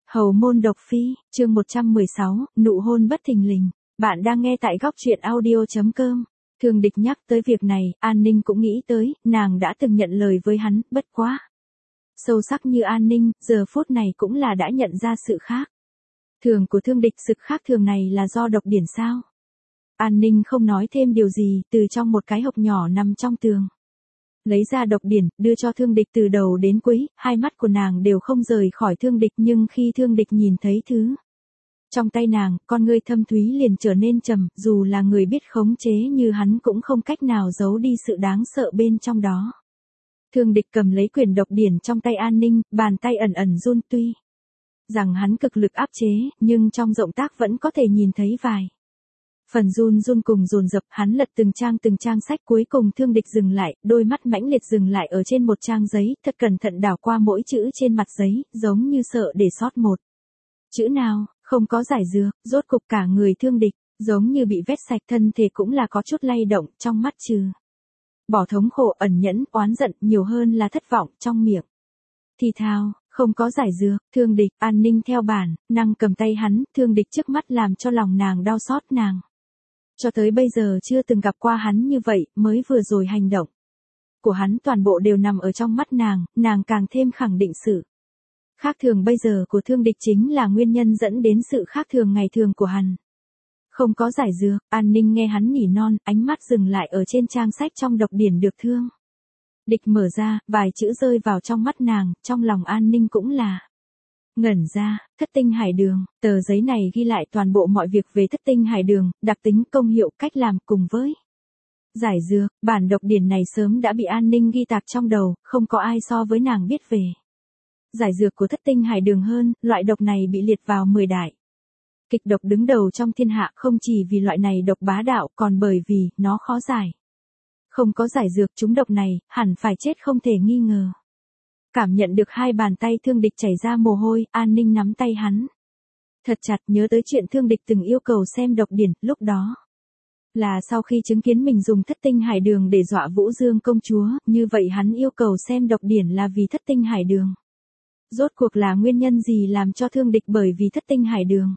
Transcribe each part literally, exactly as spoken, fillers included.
Hầu môn độc phi, chương một trăm mười sáu, nụ hôn bất thình lình. Bạn đang nghe tại góc truyện audio chấm com. Thường Địch nhắc tới việc này, An Ninh cũng nghĩ tới, nàng đã từng nhận lời với hắn, bất quá. Sâu sắc như An Ninh, giờ phút này cũng là đã nhận ra sự khác. Thường của Thương Địch sự khác thường này là do độc điển sao? An Ninh không nói thêm điều gì, từ trong một cái hộp nhỏ nằm trong tường. Lấy ra độc điển, đưa cho Thương Địch từ đầu đến cuối, hai mắt của nàng đều không rời khỏi Thương Địch, nhưng khi Thương Địch nhìn thấy thứ trong tay nàng, con ngươi thâm thúy liền trở nên trầm, dù là người biết khống chế như hắn cũng không cách nào giấu đi sự đáng sợ bên trong đó. Thương Địch cầm lấy quyển độc điển trong tay An Ninh, bàn tay ẩn ẩn run, tuy rằng hắn cực lực áp chế, nhưng trong động tác vẫn có thể nhìn thấy vài phần run run cùng dồn dập. Hắn lật từng trang từng trang sách, cuối cùng Thương Địch dừng lại, đôi mắt mãnh liệt dừng lại ở trên một trang giấy, thật cẩn thận đảo qua mỗi chữ trên mặt giấy, giống như sợ để sót một chữ nào. Không có giải dược, rốt cục cả người Thương Địch giống như bị vét sạch, thân thể cũng là có chút lay động, trong mắt trừ bỏ thống khổ, ẩn nhẫn, oán giận, nhiều hơn là thất vọng. Trong miệng thì thào, không có giải dược. Thương Địch, An Ninh theo bản năng cầm tay hắn, Thương Địch trước mắt làm cho lòng nàng đau xót. Nàng cho tới bây giờ chưa từng gặp qua hắn như vậy, mới vừa rồi hành động của hắn toàn bộ đều nằm ở trong mắt nàng, nàng càng thêm khẳng định sự khác thường bây giờ của Thương Địch chính là nguyên nhân dẫn đến sự khác thường ngày thường của hắn. Không có giải dược. An Ninh nghe hắn nỉ non, ánh mắt dừng lại ở trên trang sách trong độc điển được Thương Địch mở ra, vài chữ rơi vào trong mắt nàng, trong lòng An Ninh cũng là ngẩn ra. Thất tinh hải đường. Tờ giấy này ghi lại toàn bộ mọi việc về thất tinh hải đường, đặc tính, công hiệu, cách làm cùng với giải dược. Bản độc điển này sớm đã bị An Ninh ghi tạc trong đầu, không có ai so với nàng biết về giải dược của thất tinh hải đường hơn. Loại độc này bị liệt vào mười đại kịch độc đứng đầu trong thiên hạ, không chỉ vì loại này độc bá đạo, còn bởi vì nó khó giải. Không có giải dược, chúng độc này hẳn phải chết không thể nghi ngờ. Cảm nhận được hai bàn tay Thương Địch chảy ra mồ hôi, An Ninh nắm tay hắn thật chặt, nhớ tới chuyện Thương Địch từng yêu cầu xem độc điển, lúc đó là sau khi chứng kiến mình dùng thất tinh hải đường để dọa Vũ Dương công chúa, như vậy hắn yêu cầu xem độc điển là vì thất tinh hải đường. Rốt cuộc là nguyên nhân gì làm cho Thương Địch bởi vì thất tinh hải đường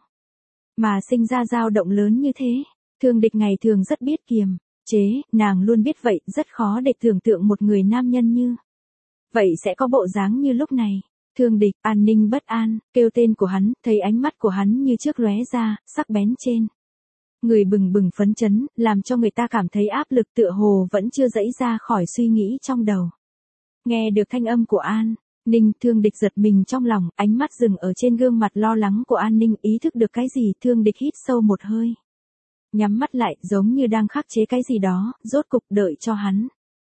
mà sinh ra dao động lớn như thế? Thương Địch ngày thường rất biết kiềm chế, nàng luôn biết vậy, rất khó để tưởng tượng một người nam nhân như vậy sẽ có bộ dáng như lúc này. Thương Địch. An Ninh bất an, kêu tên của hắn, thấy ánh mắt của hắn như trước lóe ra, sắc bén trên người bừng bừng phấn chấn, làm cho người ta cảm thấy áp lực, tựa hồ vẫn chưa dẫy ra khỏi suy nghĩ trong đầu. Nghe được thanh âm của An Ninh, Thương Địch giật mình trong lòng, ánh mắt dừng ở trên gương mặt lo lắng của An Ninh, ý thức được cái gì, Thương Địch hít sâu một hơi, nhắm mắt lại, giống như đang khắc chế cái gì đó, rốt cục đợi cho hắn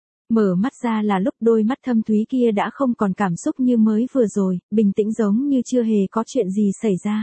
mở mắt ra là lúc đôi mắt thâm thúy kia đã không còn cảm xúc như mới vừa rồi, bình tĩnh giống như chưa hề có chuyện gì xảy ra.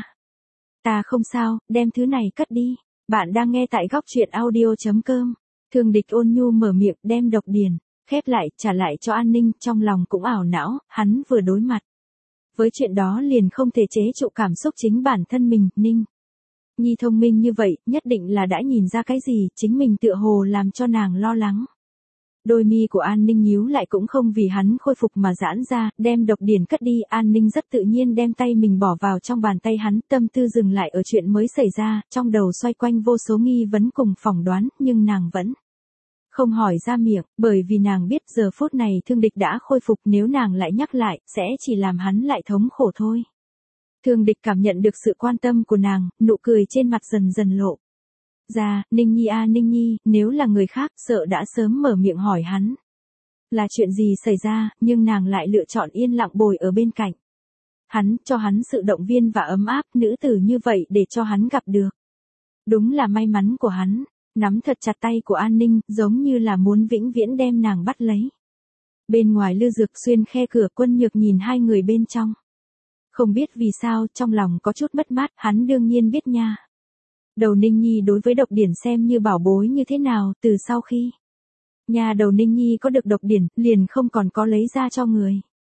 Ta không sao, đem thứ này cất đi. Bạn đang nghe tại góc truyện audio chấm com. Thương Địch ôn nhu mở miệng, đem độc điển khép lại, trả lại cho An Ninh, trong lòng cũng ảo não, hắn vừa đối mặt với chuyện đó liền không thể chế trụ cảm xúc chính bản thân mình. Ninh Nhi thông minh như vậy, nhất định là đã nhìn ra cái gì, chính mình tựa hồ làm cho nàng lo lắng. Đôi mi của An Ninh nhíu lại cũng không vì hắn khôi phục mà giãn ra, đem độc điển cất đi. An Ninh rất tự nhiên đem tay mình bỏ vào trong bàn tay hắn, tâm tư dừng lại ở chuyện mới xảy ra, trong đầu xoay quanh vô số nghi vấn cùng phỏng đoán, nhưng nàng vẫn không hỏi ra miệng, bởi vì nàng biết giờ phút này Thương Địch đã khôi phục, nếu nàng lại nhắc lại, sẽ chỉ làm hắn lại thống khổ thôi. Thương Địch cảm nhận được sự quan tâm của nàng, nụ cười trên mặt dần dần lộ ra. Ninh Nhi a Ninh Nhi, nếu là người khác, sợ đã sớm mở miệng hỏi hắn là chuyện gì xảy ra, nhưng nàng lại lựa chọn yên lặng bồi ở bên cạnh hắn, cho hắn sự động viên và ấm áp, nữ tử như vậy để cho hắn gặp được. Đúng là may mắn của hắn. Nắm thật chặt tay của An Ninh, giống như là muốn vĩnh viễn đem nàng bắt lấy. Bên ngoài Lư Dược xuyên khe cửa, Quân Nhược nhìn hai người bên trong. Không biết vì sao, trong lòng có chút mất mát, hắn đương nhiên biết nha. Đầu Ninh Nhi đối với độc điển xem như bảo bối như thế nào, từ sau khi nhà đầu Ninh Nhi có được độc điển, liền không còn có lấy ra cho người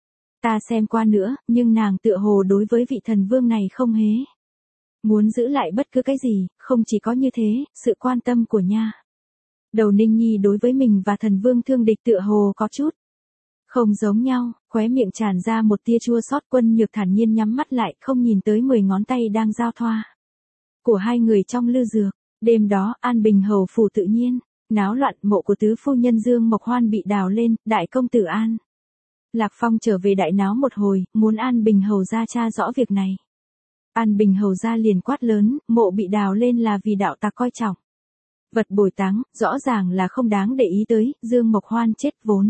ta xem qua nữa, nhưng nàng tựa hồ đối với vị thần vương này không hề muốn giữ lại bất cứ cái gì, không chỉ có như thế, sự quan tâm của nha đầu Ninh Nhi đối với mình và thần vương Thương Địch tựa hồ có chút Không giống nhau, khóe miệng tràn ra một tia chua xót. Quân Nhược thản nhiên nhắm mắt lại, không nhìn tới mười ngón tay đang giao thoa của hai người trong lư dược. Đêm đó, An Bình hầu phủ tự nhiên náo loạn, mộ của tứ phu nhân Dương Mộc Hoan bị đào lên, đại công tử An Lạc Phong trở về đại náo một hồi, muốn An Bình hầu ra tra rõ việc này. An Bình hầu ra liền quát lớn, mộ bị đào lên là vì đạo tặc coi trọng vật bồi táng, rõ ràng là không đáng để ý tới, Dương Mộc Hoan chết vốn.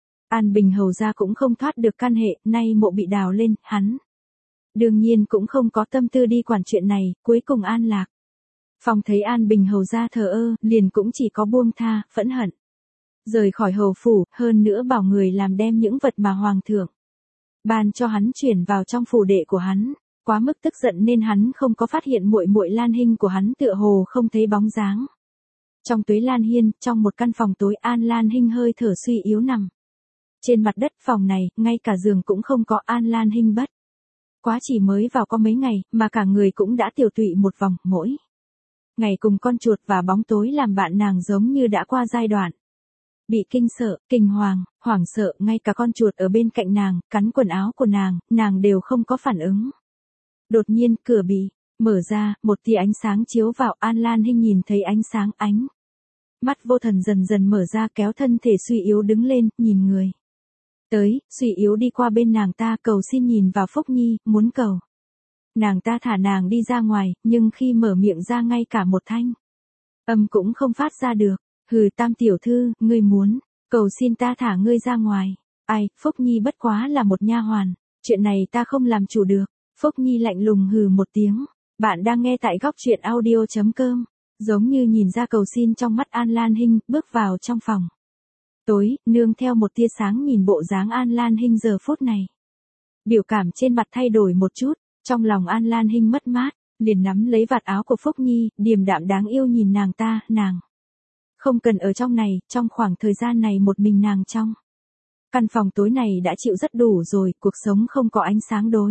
An Bình hầu ra cũng không thoát được căn hệ, nay mộ bị đào lên, hắn đương nhiên cũng không có tâm tư đi quản chuyện này. Cuối cùng An Lạc Phong thấy An Bình hầu ra thờ ơ, liền cũng chỉ có buông tha, phẫn hận rời khỏi hầu phủ, hơn nữa bảo người làm đem những vật mà hoàng thượng ban cho hắn chuyển vào trong phủ đệ của hắn. Quá mức tức giận nên hắn không có phát hiện muội muội Lan Hinh của hắn tựa hồ không thấy bóng dáng. Trong Tuế Lan Hiên, trong một căn phòng tối, An Lan Hinh hơi thở suy yếu nằm trên mặt đất. Phòng này, ngay cả giường cũng không có. An Lan Hinh bất quá chỉ mới vào có mấy ngày, mà cả người cũng đã tiểu tụy một vòng. Mỗi ngày cùng con chuột và bóng tối làm bạn, nàng giống như đã qua giai đoạn bị kinh sợ, kinh hoàng, hoảng sợ. Ngay cả con chuột ở bên cạnh nàng, cắn quần áo của nàng, nàng đều không có phản ứng. Đột nhiên, cửa bị mở ra, một tia ánh sáng chiếu vào. An Lan Hinh nhìn thấy ánh sáng, ánh mắt vô thần dần dần mở ra, kéo thân thể suy yếu đứng lên, nhìn người tới, suy yếu đi qua bên nàng ta, cầu xin nhìn vào Phúc Nhi, muốn cầu nàng ta thả nàng đi ra ngoài, nhưng khi mở miệng ra ngay cả một thanh âm cũng không phát ra được. Hừ, Tam tiểu thư, ngươi muốn cầu xin ta thả ngươi ra ngoài. Ai, Phúc Nhi bất quá là một nha hoàn, chuyện này ta không làm chủ được. Phúc Nhi lạnh lùng hừ một tiếng. Bạn đang nghe tại góc truyện audio chấm com. Giống như nhìn ra cầu xin trong mắt An Lan Hinh, bước vào trong phòng tối, nương theo một tia sáng. Nhìn bộ dáng An Lan Hinh giờ phút này, biểu cảm trên mặt thay đổi một chút. Trong lòng An Lan Hinh mất mát, liền nắm lấy vạt áo của Phúc Nhi, điềm đạm đáng yêu nhìn nàng ta. Nàng không cần ở trong này, trong khoảng thời gian này một mình nàng trong căn phòng tối này đã chịu rất đủ rồi. Cuộc sống không có ánh sáng đối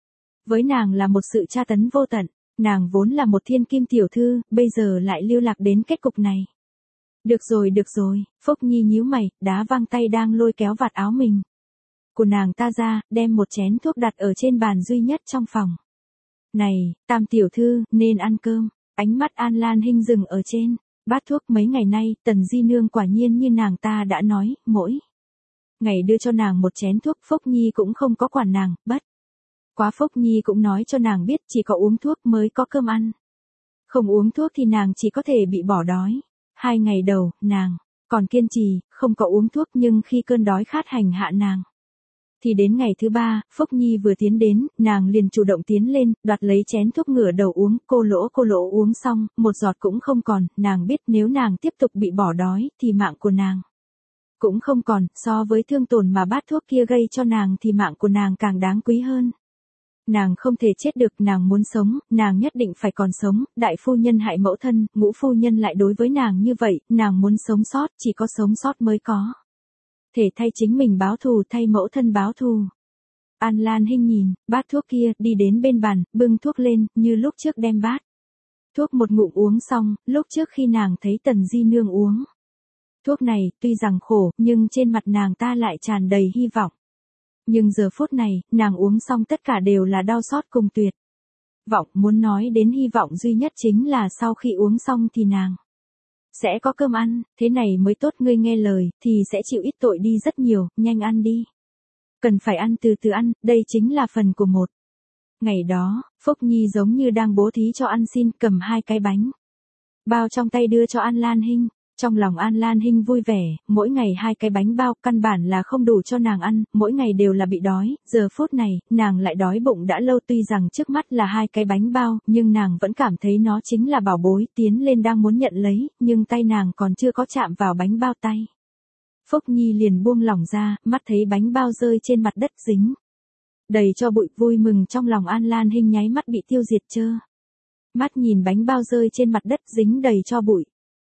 với nàng là một sự tra tấn vô tận. Nàng vốn là một thiên kim tiểu thư, bây giờ lại lưu lạc đến kết cục này. Được rồi được rồi, Phúc Nhi nhíu mày, đá văng tay đang lôi kéo vạt áo mình của nàng ta ra, đem một chén thuốc đặt ở trên bàn duy nhất trong phòng. Này, Tam tiểu thư, nên ăn cơm. Ánh mắt An Lan Hinh dừng ở trên bát thuốc. Mấy ngày nay, Tần Di Nương quả nhiên như nàng ta đã nói, mỗi ngày đưa cho nàng một chén thuốc. Phúc Nhi cũng không có quản nàng, bất quá Phúc Nhi cũng nói cho nàng biết chỉ có uống thuốc mới có cơm ăn. Không uống thuốc thì nàng chỉ có thể bị bỏ đói. Hai ngày đầu, nàng còn kiên trì, không có uống thuốc, nhưng khi cơn đói khát hành hạ nàng, thì đến ngày thứ ba, Phúc Nhi vừa tiến đến, nàng liền chủ động tiến lên, đoạt lấy chén thuốc ngửa đầu uống. Cô lỗ cô lỗ uống xong, một giọt cũng không còn. Nàng biết nếu nàng tiếp tục bị bỏ đói, thì mạng của nàng cũng không còn. So với thương tổn mà bát thuốc kia gây cho nàng thì mạng của nàng càng đáng quý hơn. Nàng không thể chết được, nàng muốn sống, nàng nhất định phải còn sống. Đại phu nhân hại mẫu thân, ngũ phu nhân lại đối với nàng như vậy, nàng muốn sống sót, chỉ có sống sót mới có thể thay chính mình báo thù, thay mẫu thân báo thù. An Lan Hinh nhìn bát thuốc kia, đi đến bên bàn, bưng thuốc lên, như lúc trước đem bát thuốc một ngụm uống xong. Lúc trước khi nàng thấy Tần Di Nương uống thuốc này, tuy rằng khổ, nhưng trên mặt nàng ta lại tràn đầy hy vọng. Nhưng giờ phút này, nàng uống xong tất cả đều là đau xót cùng tuyệt vọng. Muốn nói đến hy vọng duy nhất chính là sau khi uống xong thì nàng sẽ có cơm ăn, thế này mới tốt. Ngươi nghe lời, thì sẽ chịu ít tội đi rất nhiều, nhanh ăn đi. Cần phải ăn từ từ ăn, đây chính là phần của một ngày đó. Phúc Nhi giống như đang bố thí cho ăn xin, cầm hai cái bánh bao trong tay đưa cho An Lan Hinh. Trong lòng An Lan Hinh vui vẻ, mỗi ngày hai cái bánh bao, căn bản là không đủ cho nàng ăn, mỗi ngày đều là bị đói. Giờ phút này, nàng lại đói bụng đã lâu. Tuy rằng trước mắt là hai cái bánh bao, nhưng nàng vẫn cảm thấy nó chính là bảo bối. Tiến lên đang muốn nhận lấy, nhưng tay nàng còn chưa có chạm vào bánh bao, tay Phúc Nhi liền buông lỏng ra, mắt thấy bánh bao rơi trên mặt đất dính đầy cho bụi. Vui mừng trong lòng An Lan Hinh nháy mắt bị tiêu diệt trơ mắt, nhìn bánh bao rơi trên mặt đất dính đầy cho bụi.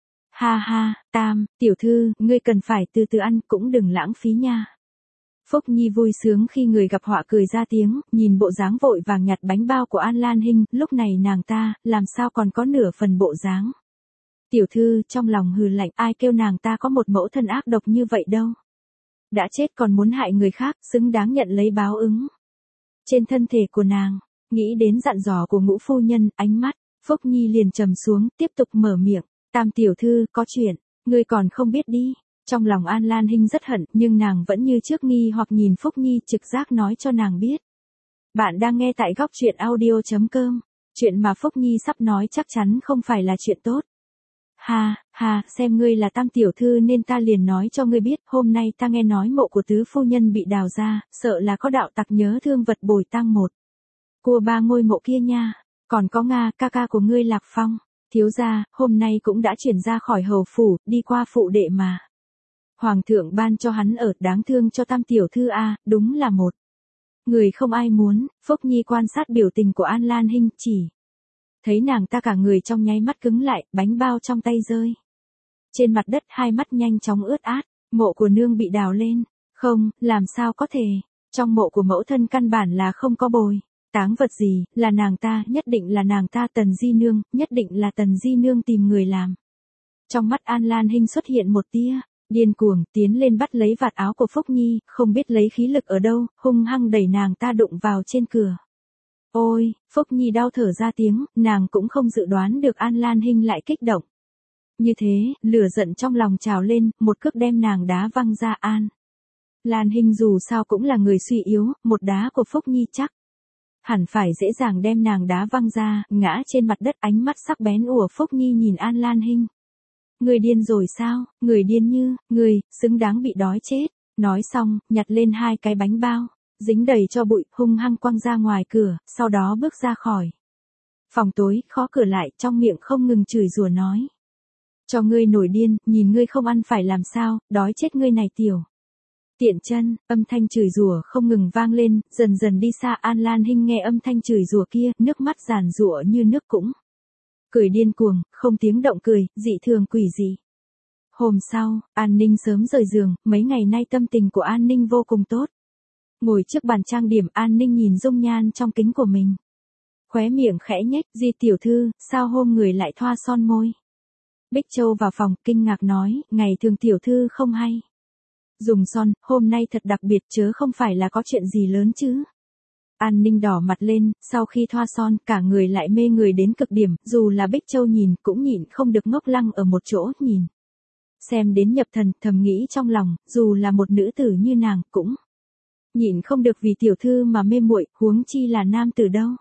Ha ha, Tam tiểu thư, ngươi cần phải từ từ ăn, cũng đừng lãng phí nha. Phúc Nhi vui sướng khi người gặp họa cười ra tiếng, nhìn bộ dáng vội vàng nhặt bánh bao của An Lan Hinh. Lúc này nàng ta, làm sao còn có nửa phần bộ dáng tiểu thư. Trong lòng hừ lạnh, ai kêu nàng ta có một mẫu thân ác độc như vậy đâu. Đã chết còn muốn hại người khác, xứng đáng nhận lấy báo ứng. Trên thân thể của nàng, nghĩ đến dặn dò của Ngũ phu nhân, ánh mắt Phúc Nhi liền trầm xuống, tiếp tục mở miệng, Tam tiểu thư, có chuyện, ngươi còn không biết đi. Trong lòng An Lan Hinh rất hận, nhưng nàng vẫn như trước nghi hoặc nhìn Phúc Nhi trực giác nói cho nàng biết. Bạn đang nghe tại góc truyện audio.com. Chuyện mà Phúc Nhi sắp nói chắc chắn không phải là chuyện tốt. Ha, ha, xem ngươi là Tam tiểu thư nên ta liền nói cho ngươi biết, hôm nay ta nghe nói mộ của tứ phu nhân bị đào ra, sợ là có đạo tặc nhớ thương vật bồi tang một. Cua ba ngôi mộ kia nha, còn có Nga, ca ca của ngươi Lạc Phong, thiếu gia, hôm nay cũng đã chuyển ra khỏi hầu phủ, đi qua phụ đệ mà. Hoàng thượng ban cho hắn ở, đáng thương cho Tam tiểu thư a, đúng là một người không ai muốn. Phúc Nhi quan sát biểu tình của An Lan Hinh, chỉ thấy nàng ta cả người trong nháy mắt cứng lại, bánh bao trong tay rơi trên mặt đất, hai mắt nhanh chóng ướt át. Mộ của nương bị đào lên. Không, làm sao có thể, trong mộ của mẫu thân căn bản là không có bồi táng vật gì, là nàng ta, nhất định là nàng ta, Tần Di nương, nhất định là Tần Di nương tìm người làm. Trong mắt An Lan Hinh xuất hiện một tia điên cuồng, tiến lên bắt lấy vạt áo của Phúc Nhi, không biết lấy khí lực ở đâu, hung hăng đẩy nàng ta đụng vào trên cửa. Ôi, Phúc Nhi đau thở ra tiếng, nàng cũng không dự đoán được An Lan Hinh lại kích động như thế, lửa giận trong lòng trào lên, một cước đem nàng đá văng ra. An Lan Hinh dù sao cũng là người suy yếu, một đá của Phúc Nhi chắc hẳn phải dễ dàng đem nàng đá văng ra, ngã trên mặt đất. Ánh mắt sắc bén của Phúc Nhi nhìn An Lan Hinh. Người điên rồi sao, người điên như, người, xứng đáng bị đói chết. Nói xong, nhặt lên hai cái bánh bao, dính đầy cho bụi, hung hăng quăng ra ngoài cửa, sau đó bước ra khỏi phòng tối, khóa cửa lại, trong miệng không ngừng chửi rủa nói. Cho ngươi nổi điên, nhìn ngươi không ăn phải làm sao, đói chết ngươi này tiểu tiện chân. Âm thanh chửi rủa không ngừng vang lên, dần dần đi xa. An Lan Hinh nghe âm thanh chửi rủa kia, nước mắt giàn giụa như nước cũng cười điên cuồng, không tiếng động cười, dị thường quỷ dị. Hôm sau, An Ninh sớm rời giường, mấy ngày nay tâm tình của An Ninh vô cùng tốt. Ngồi trước bàn trang điểm, An Ninh nhìn dung nhan trong kính của mình. Khóe miệng khẽ nhếch, Di tiểu thư, sao hôm người lại thoa son môi? Bích Châu vào phòng, kinh ngạc nói, ngày thường tiểu thư không hay dùng son, hôm nay thật đặc biệt, chớ không phải là có chuyện gì lớn chứ? An Ninh đỏ mặt lên, sau khi thoa son, cả người lại mê người đến cực điểm, dù là Bích Châu nhìn, cũng nhịn không được ngốc lăng ở một chỗ, nhìn xem đến nhập thần, thầm nghĩ trong lòng, dù là một nữ tử như nàng, cũng nhịn không được vì tiểu thư mà mê muội, huống chi là nam tử đâu.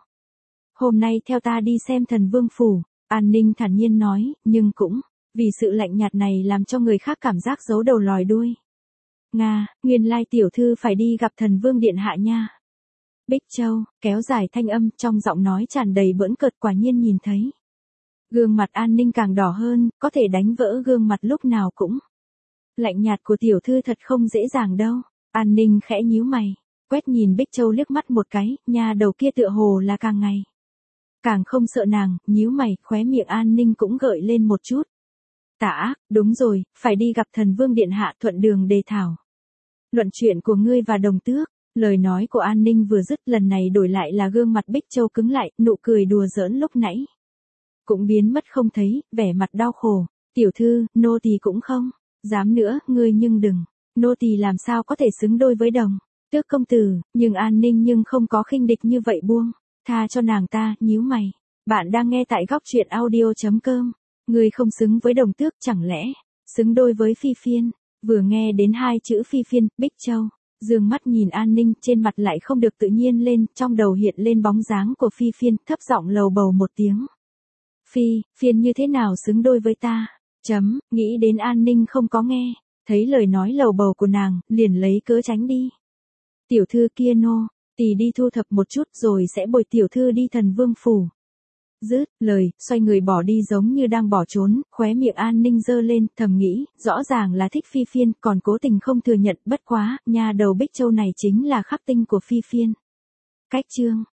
Hôm nay theo ta đi xem Thần Vương phủ. An Ninh thản nhiên nói, nhưng cũng vì sự lạnh nhạt này làm cho người khác cảm giác giấu đầu lòi đuôi. Nga, nguyên lai tiểu thư phải đi gặp Thần Vương điện hạ nha. Bích Châu kéo dài thanh âm, trong giọng nói tràn đầy bỡn cợt. Quả nhiên nhìn thấy gương mặt An Ninh càng đỏ hơn, có thể đánh vỡ gương mặt lúc nào cũng lạnh nhạt của tiểu thư thật không dễ dàng đâu. An Ninh khẽ nhíu mày, quét nhìn Bích Châu liếc mắt một cái, nhà đầu kia tựa hồ là càng ngày càng không sợ nàng, nhíu mày, khóe miệng An Ninh cũng gợi lên một chút tà ác. Đúng rồi, phải đi gặp Thần Vương điện hạ, thuận đường đề thảo luận chuyện của ngươi và Đồng Tước. Lời nói của An Ninh vừa dứt, lần này đổi lại là gương mặt Bích Châu cứng lại, nụ cười đùa giỡn lúc nãy cũng biến mất không thấy, vẻ mặt đau khổ. Tiểu thư, nô tỳ cũng không dám nữa, ngươi nhưng đừng, nô tỳ làm sao có thể xứng đôi với Đồng Tước công tử. Nhưng An Ninh nhưng không có khinh địch như vậy, buông tha cho nàng ta, nhíu mày. Bạn đang nghe tại góc truyện audio.com. Ngươi không xứng với Đồng Tước, chẳng lẽ xứng đôi với Phi Phiên? Vừa nghe đến hai chữ Phi Phiên, Bích Châu dương mắt nhìn An Ninh, trên mặt lại không được tự nhiên lên, trong đầu hiện lên bóng dáng của Phi Phiên, thấp giọng lầu bầu một tiếng. Phi Phiên như thế nào xứng đôi với ta? Chấm, nghĩ đến An Ninh không có nghe thấy lời nói lầu bầu của nàng, liền lấy cớ tránh đi. Tiểu thư kia, nô tỳ đi thu thập một chút rồi sẽ bồi tiểu thư đi Thần Vương phủ. Dứt lời, xoay người bỏ đi giống như đang bỏ trốn. Khóe miệng An Ninh giơ lên, thầm nghĩ, rõ ràng là thích Phi Phiên, còn cố tình không thừa nhận. Bất quá, nhà đầu Bích Châu này chính là khắc tinh của Phi Phiên. Cách chương